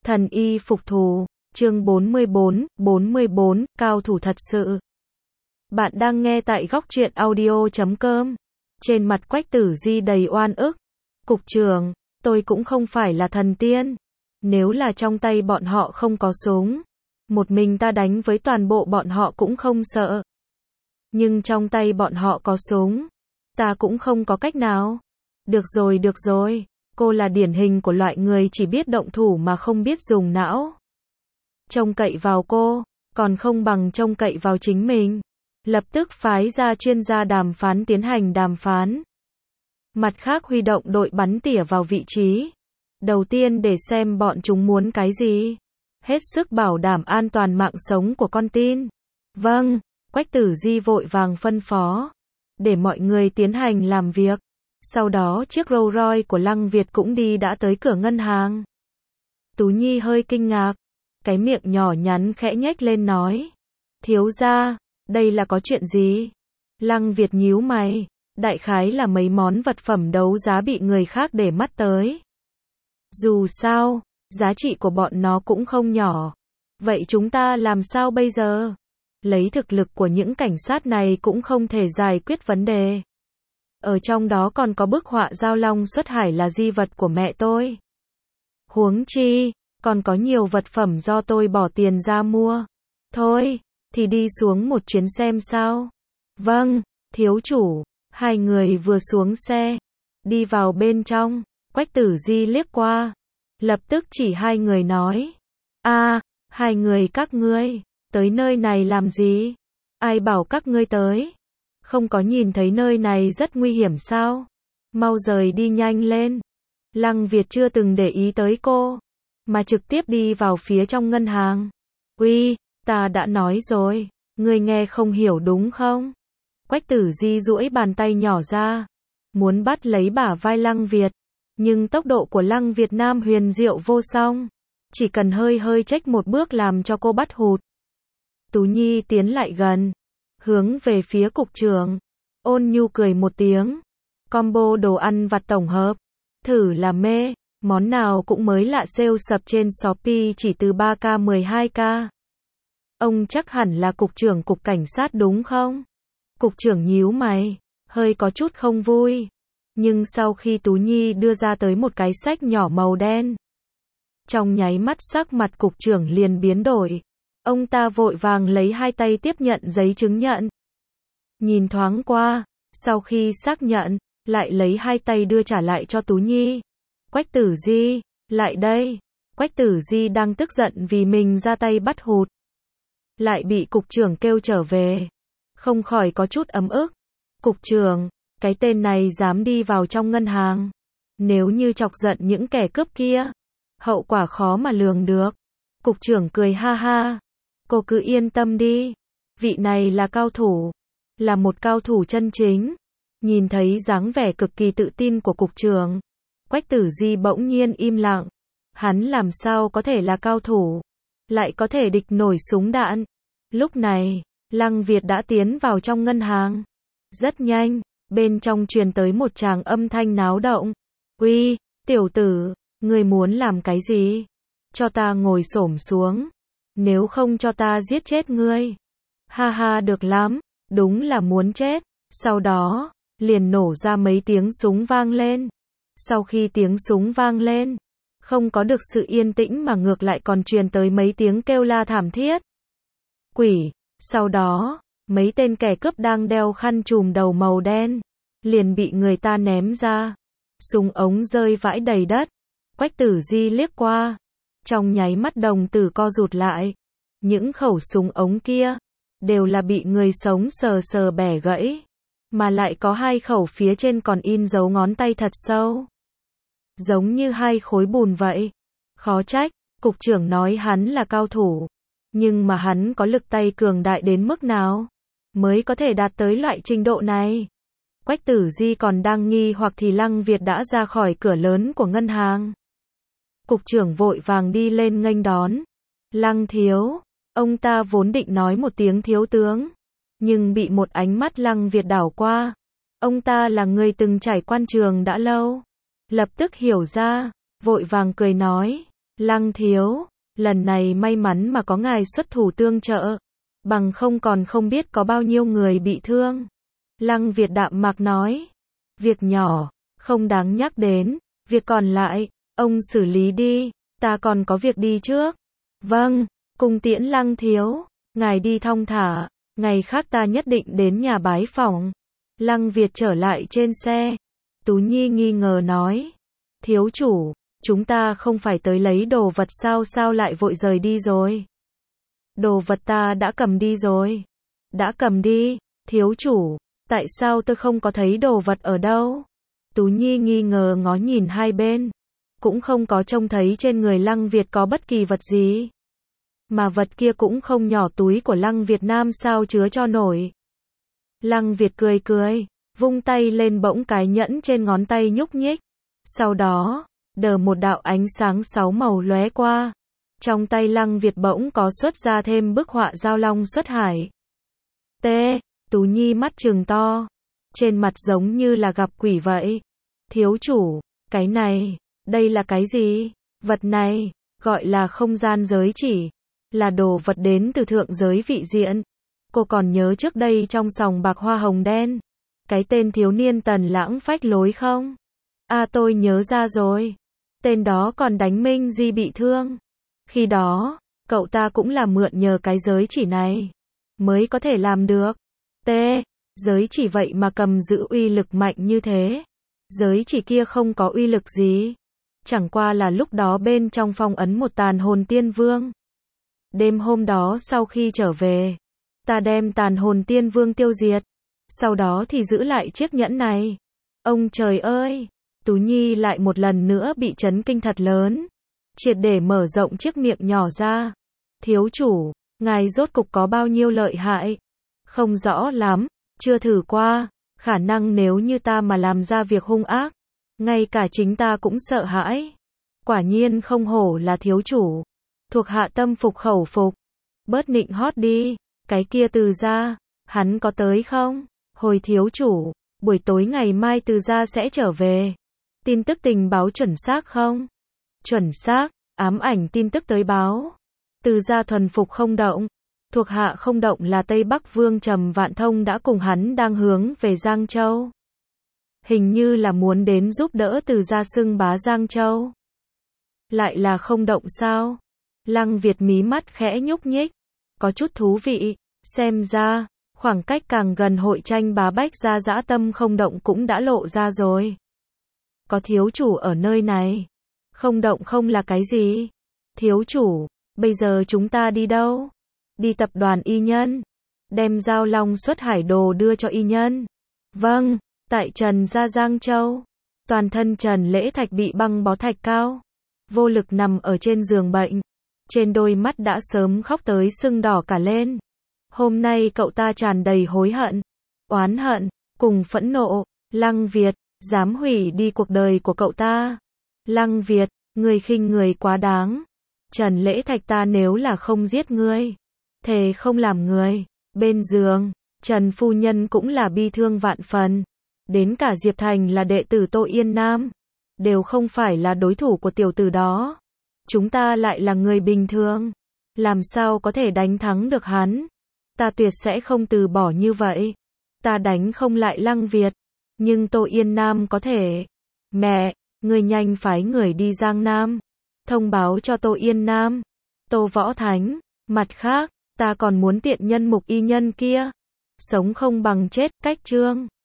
Thần y phục thù, chương 44, cao thủ thật sự. Bạn đang nghe tại góc truyện audio.com. Trên mặt Quách Tử Di đầy oan ức. Cục trưởng, tôi cũng không phải là thần tiên. Nếu là trong tay bọn họ không có súng, một mình ta đánh với toàn bộ bọn họ cũng không sợ. Nhưng trong tay bọn họ có súng, ta cũng không có cách nào. Được rồi, cô là điển hình của loại người chỉ biết động thủ mà không biết dùng não. Trông cậy vào cô, còn không bằng trông cậy vào chính mình. Lập tức phái ra chuyên gia đàm phán tiến hành đàm phán. Mặt khác huy động đội bắn tỉa vào vị trí. Đầu tiên để xem bọn chúng muốn cái gì. Hết sức bảo đảm an toàn mạng sống của con tin. Vâng, Quách Tử Di vội vàng phân phó. Để mọi người tiến hành làm việc. Sau đó chiếc Rolls Royce của Lăng Việt cũng đã tới cửa ngân hàng. Tú Nhi hơi kinh ngạc. Cái miệng nhỏ nhắn khẽ nhếch lên nói. Thiếu gia, đây là có chuyện gì? Lăng Việt nhíu mày. Đại khái là mấy món vật phẩm đấu giá bị người khác để mắt tới. Dù sao, giá trị của bọn nó cũng không nhỏ. Vậy chúng ta làm sao bây giờ? Lấy thực lực của những cảnh sát này cũng không thể giải quyết vấn đề. Ở trong đó còn có bức họa Giao Long xuất hải là di vật của mẹ tôi. Huống chi, còn có nhiều vật phẩm do tôi bỏ tiền ra mua. Thôi, thì đi xuống một chuyến xem sao. Vâng, thiếu chủ. Hai người vừa xuống xe, đi vào bên trong, Quách Tử Di liếc qua, lập tức chỉ hai người nói. Hai người các ngươi, tới nơi này làm gì? Ai bảo các ngươi tới? Không có nhìn thấy nơi này rất nguy hiểm sao? Mau rời đi nhanh lên. Lăng Việt chưa từng để ý tới cô, mà trực tiếp đi vào phía trong ngân hàng. Uy, ta đã nói rồi, ngươi nghe không hiểu đúng không? Quách Tử Di duỗi bàn tay nhỏ ra, muốn bắt lấy bả vai Lăng Việt, nhưng tốc độ của Lăng Việt Nam huyền diệu vô song, chỉ cần hơi chếch một bước làm cho cô bắt hụt. Tú Nhi tiến lại gần, hướng về phía cục trưởng, ôn nhu cười một tiếng. Combo đồ ăn vặt tổng hợp, thử là mê, món nào cũng mới lạ sale sập trên Shopee chỉ từ 3k 12k. Ông chắc hẳn là cục trưởng cục cảnh sát đúng không? Cục trưởng nhíu mày, hơi có chút không vui. Nhưng sau khi Tú Nhi đưa ra tới một cái xách nhỏ màu đen, trong nháy mắt sắc mặt cục trưởng liền biến đổi. Ông ta vội vàng lấy hai tay tiếp nhận giấy chứng nhận. Nhìn thoáng qua, sau khi xác nhận, lại lấy hai tay đưa trả lại cho Tú Nhi. Quách Tử Di, lại đây. Quách Tử Di đang tức giận vì mình ra tay bắt hụt, lại bị cục trưởng kêu trở về. Không khỏi có chút ấm ức. Cục trưởng, cái tên này dám đi vào trong ngân hàng. Nếu như chọc giận những kẻ cướp kia, hậu quả khó mà lường được. Cục trưởng cười ha ha. Cô cứ yên tâm đi. Vị này là cao thủ. Là một cao thủ chân chính. Nhìn thấy dáng vẻ cực kỳ tự tin của cục trưởng, Quách Tử Di bỗng nhiên im lặng. Hắn làm sao có thể là cao thủ, lại có thể địch nổi súng đạn. Lúc này, Lăng Việt đã tiến vào trong ngân hàng. Rất nhanh, bên trong truyền tới một tràng âm thanh náo động. Uy, tiểu tử, ngươi muốn làm cái gì? Cho ta ngồi xổm xuống. Nếu không cho ta giết chết ngươi. Ha ha, được lắm, đúng là muốn chết. Sau đó, liền nổ ra mấy tiếng súng vang lên. Sau khi tiếng súng vang lên, không có được sự yên tĩnh mà ngược lại còn truyền tới mấy tiếng kêu la thảm thiết. Quỷ. Sau đó, mấy tên kẻ cướp đang đeo khăn trùm đầu màu đen, liền bị người ta ném ra. Súng ống rơi vãi đầy đất. Quách Tử Di liếc qua, trong nháy mắt đồng tử co rụt lại. Những khẩu súng ống kia, đều là bị người sống sờ bẻ gãy. Mà lại có hai khẩu phía trên còn in dấu ngón tay thật sâu. Giống như hai khối bùn vậy. Khó trách, cục trưởng nói hắn là cao thủ. Nhưng mà hắn có lực tay cường đại đến mức nào mới có thể đạt tới loại trình độ này? Quách Tử Di còn đang nghi hoặc thì Lăng Việt đã ra khỏi cửa lớn của ngân hàng. Cục trưởng vội vàng đi lên nghênh đón. Lăng thiếu, ông ta vốn định nói một tiếng thiếu tướng, nhưng bị một ánh mắt Lăng Việt đảo qua. Ông ta là người từng trải quan trường đã lâu, lập tức hiểu ra, vội vàng cười nói. Lăng thiếu, lần này may mắn mà có ngài xuất thủ tương trợ, bằng không còn không biết có bao nhiêu người bị thương. Lăng Việt đạm mạc nói, việc nhỏ, không đáng nhắc đến, việc còn lại, ông xử lý đi, ta còn có việc đi trước. Vâng, cung tiễn Lăng thiếu, ngài đi thong thả, ngày khác ta nhất định đến nhà bái phỏng. Lăng Việt trở lại trên xe. Tú Nhi nghi ngờ nói, thiếu chủ, chúng ta không phải tới lấy đồ vật sao lại vội rời đi rồi? Đồ vật ta đã cầm đi rồi. Đã cầm đi, thiếu chủ, tại sao tôi không có thấy đồ vật ở đâu? Tú Nhi nghi ngờ ngó nhìn hai bên, cũng không có trông thấy trên người Lăng Việt có bất kỳ vật gì. Mà vật kia cũng không nhỏ, túi của Lăng Việt Nam sao chứa cho nổi. Lăng Việt cười cười, vung tay lên, bỗng cái nhẫn trên ngón tay nhúc nhích. Sau đó, đờ một đạo ánh sáng 6 màu lóe qua. Trong tay Lăng Việt bỗng có xuất ra thêm bức họa Giao Long xuất hải. Tú Nhi mắt trừng to, trên mặt giống như là gặp quỷ vậy. Thiếu chủ, cái này, đây là cái gì? Vật này, gọi là không gian giới chỉ, là đồ vật đến từ thượng giới vị diện. Cô còn nhớ trước đây trong sòng bạc hoa hồng đen, cái tên thiếu niên Tần Lãng phách lối không? Tôi nhớ ra rồi. Tên đó còn đánh Minh Di bị thương. Khi đó, cậu ta cũng là mượn nhờ cái giới chỉ này mới có thể làm được. Giới chỉ vậy mà cầm giữ uy lực mạnh như thế. Giới chỉ kia không có uy lực gì. Chẳng qua là lúc đó bên trong phong ấn một tàn hồn tiên vương. Đêm hôm đó sau khi trở về, ta đem tàn hồn tiên vương tiêu diệt. Sau đó thì giữ lại chiếc nhẫn này. Ông trời ơi! Tú Nhi lại một lần nữa bị chấn kinh thật lớn. Triệt để mở rộng chiếc miệng nhỏ ra. Thiếu chủ, ngài rốt cục có bao nhiêu lợi hại? Không rõ lắm, chưa thử qua. Khả năng nếu như ta mà làm ra việc hung ác, ngay cả chính ta cũng sợ hãi. Quả nhiên không hổ là thiếu chủ. Thuộc hạ tâm phục khẩu phục. Bớt nịnh hót đi. Cái kia Từ gia, hắn có tới không? Hồi thiếu chủ, buổi tối ngày mai Từ gia sẽ trở về. Tin tức tình báo chuẩn xác không? Chuẩn xác, ám ảnh tin tức tới báo. Từ gia thuần phục không động. Thuộc hạ không động là Tây Bắc Vương Trầm Vạn Thông đã cùng hắn đang hướng về Giang Châu. Hình như là muốn đến giúp đỡ Từ gia xưng bá Giang Châu. Lại là không động sao? Lăng Việt mí mắt khẽ nhúc nhích. Có chút thú vị, xem ra, khoảng cách càng gần hội tranh bá bách gia dã tâm không động cũng đã lộ ra rồi. Có thiếu chủ ở nơi này. Không động không là cái gì? Thiếu chủ, bây giờ chúng ta đi đâu? Đi tập đoàn Y Nhân. Đem Giao Long xuất hải đồ đưa cho Y Nhân. Vâng, tại Trần gia Giang Châu. Toàn thân Trần Lễ Thạch bị băng bó thạch cao. Vô lực nằm ở trên giường bệnh. Trên đôi mắt đã sớm khóc tới sưng đỏ cả lên. Hôm nay cậu ta tràn đầy hối hận, oán hận, cùng phẫn nộ. Lăng Việt, dám hủy đi cuộc đời của cậu ta. Lăng Việt, người khinh người quá đáng. Trần Lễ Thạch, ta nếu là không giết ngươi, thề không làm người. Bên giường, Trần phu nhân cũng là bi thương vạn phần. Đến cả Diệp Thành là đệ tử Tô Yên Nam, đều không phải là đối thủ của tiểu tử đó. Chúng ta lại là người bình thường, làm sao có thể đánh thắng được hắn? Ta tuyệt sẽ không từ bỏ như vậy. Ta đánh không lại Lăng Việt, nhưng Tô Yên Nam có thể. Mẹ, người nhanh phái người đi Giang Nam, thông báo cho Tô Yên Nam, Tô Võ Thánh. Mặt khác, ta còn muốn tiện nhân Mục Y Nhân kia sống không bằng chết. Cách chương